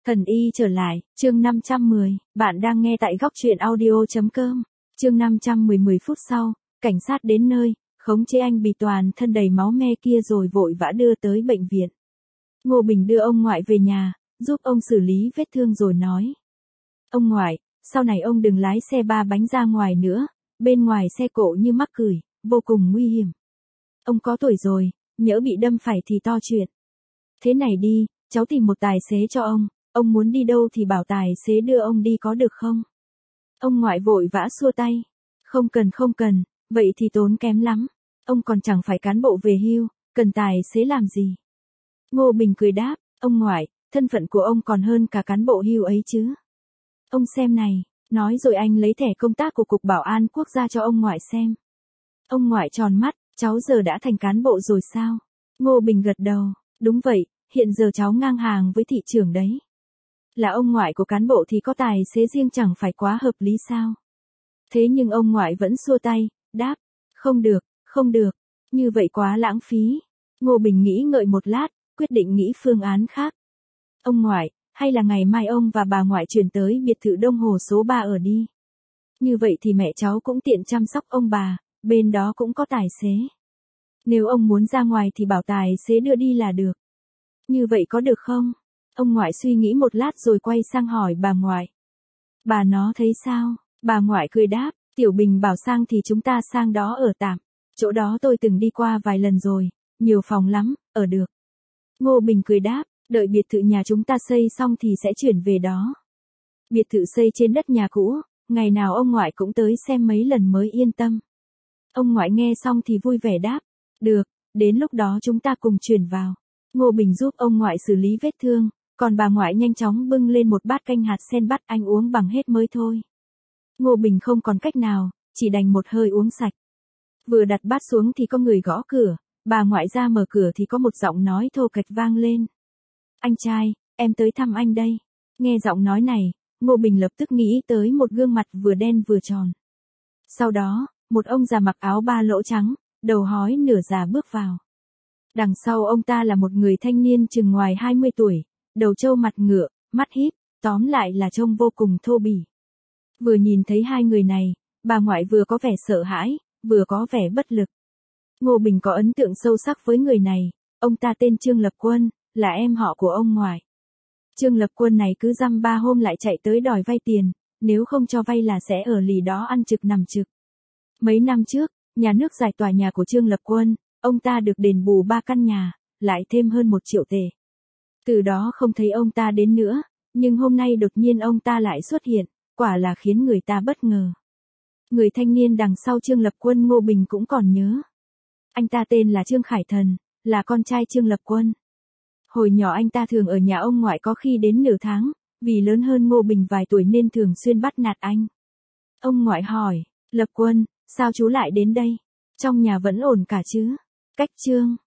Thần y trở lại, chương 510, bạn đang nghe tại góc truyện audio.com. Chương 510 10 phút sau, cảnh sát đến nơi, khống chế anh bị toàn thân đầy máu me kia rồi vội vã đưa tới bệnh viện. Ngô Bình đưa ông ngoại về nhà, giúp ông xử lý vết thương rồi nói. Ông ngoại, sau này ông đừng lái xe ba bánh ra ngoài nữa, bên ngoài xe cộ như mắc cười, vô cùng nguy hiểm. Ông có tuổi rồi, nhỡ bị đâm phải thì to chuyện. Thế này đi, cháu tìm một tài xế cho ông muốn đi đâu thì bảo tài xế đưa ông đi có được không? Ông ngoại vội vã xua tay. Không cần, vậy thì tốn kém lắm. Ông còn chẳng phải cán bộ về hưu, cần tài xế làm gì? Ngô Bình cười đáp, ông ngoại, thân phận của ông còn hơn cả cán bộ hưu ấy chứ. Ông xem này, nói rồi anh lấy thẻ công tác của Cục Bảo an Quốc gia cho ông ngoại xem. Ông ngoại tròn mắt, cháu giờ đã thành cán bộ rồi sao? Ngô Bình gật đầu, đúng vậy, hiện giờ cháu ngang hàng với thị trưởng đấy. Là ông ngoại của cán bộ thì có tài xế riêng chẳng phải quá hợp lý sao? Thế nhưng ông ngoại vẫn xua tay, đáp, không được, như vậy quá lãng phí. Ngô Bình nghĩ ngợi một lát, quyết định nghĩ phương án khác. Ông ngoại, hay là ngày mai ông và bà ngoại chuyển tới biệt thự Đông Hồ số 3 ở đi. Như vậy thì mẹ cháu cũng tiện chăm sóc ông bà, bên đó cũng có tài xế. Nếu ông muốn ra ngoài thì bảo tài xế đưa đi là được. Như vậy có được không? Ông ngoại suy nghĩ một lát rồi quay sang hỏi bà ngoại. Bà nó thấy sao? Bà ngoại cười đáp, Tiểu Bình bảo sang thì chúng ta sang đó ở tạm. Chỗ đó tôi từng đi qua vài lần rồi, nhiều phòng lắm, ở được. Ngô Bình cười đáp, đợi biệt thự nhà chúng ta xây xong thì sẽ chuyển về đó. Biệt thự xây trên đất nhà cũ, ngày nào ông ngoại cũng tới xem mấy lần mới yên tâm. Ông ngoại nghe xong thì vui vẻ đáp, được, đến lúc đó chúng ta cùng chuyển vào. Ngô Bình giúp ông ngoại xử lý vết thương, còn bà ngoại nhanh chóng bưng lên một bát canh hạt sen bắt anh uống bằng hết mới thôi. Ngô Bình không còn cách nào, chỉ đành một hơi uống sạch. Vừa đặt bát xuống thì có người gõ cửa, bà ngoại ra mở cửa thì có một giọng nói thô kệch vang lên. Anh trai, em tới thăm anh đây. Nghe giọng nói này, Ngô Bình lập tức nghĩ tới một gương mặt vừa đen vừa tròn. Sau đó, một ông già mặc áo ba lỗ trắng, đầu hói nửa già bước vào. Đằng sau ông ta là một người thanh niên chừng ngoài 20 tuổi, đầu trâu mặt ngựa, mắt híp, tóm lại là trông vô cùng thô bỉ. Vừa nhìn thấy hai người này, bà ngoại vừa có vẻ sợ hãi, vừa có vẻ bất lực. Ngô Bình có ấn tượng sâu sắc với người này, ông ta tên Trương Lập Quân, là em họ của ông ngoại. Trương Lập Quân này cứ dăm ba hôm lại chạy tới đòi vay tiền, nếu không cho vay là sẽ ở lì đó ăn trực nằm trực. Mấy năm trước, nhà nước giải tỏa nhà của Trương Lập Quân, ông ta được đền bù 3 căn nhà, lại thêm hơn 1 triệu tệ. Từ đó không thấy ông ta đến nữa, nhưng hôm nay đột nhiên ông ta lại xuất hiện, quả là khiến người ta bất ngờ. Người thanh niên đằng sau Trương Lập Quân Ngô Bình cũng còn nhớ. Anh ta tên là Trương Khải Thần, là con trai Trương Lập Quân. Hồi nhỏ anh ta thường ở nhà ông ngoại có khi đến nửa tháng, vì lớn hơn Ngô Bình vài tuổi nên thường xuyên bắt nạt anh. Ông ngoại hỏi, Lập Quân, sao chú lại đến đây? Trong nhà vẫn ổn cả chứ? Cách Trương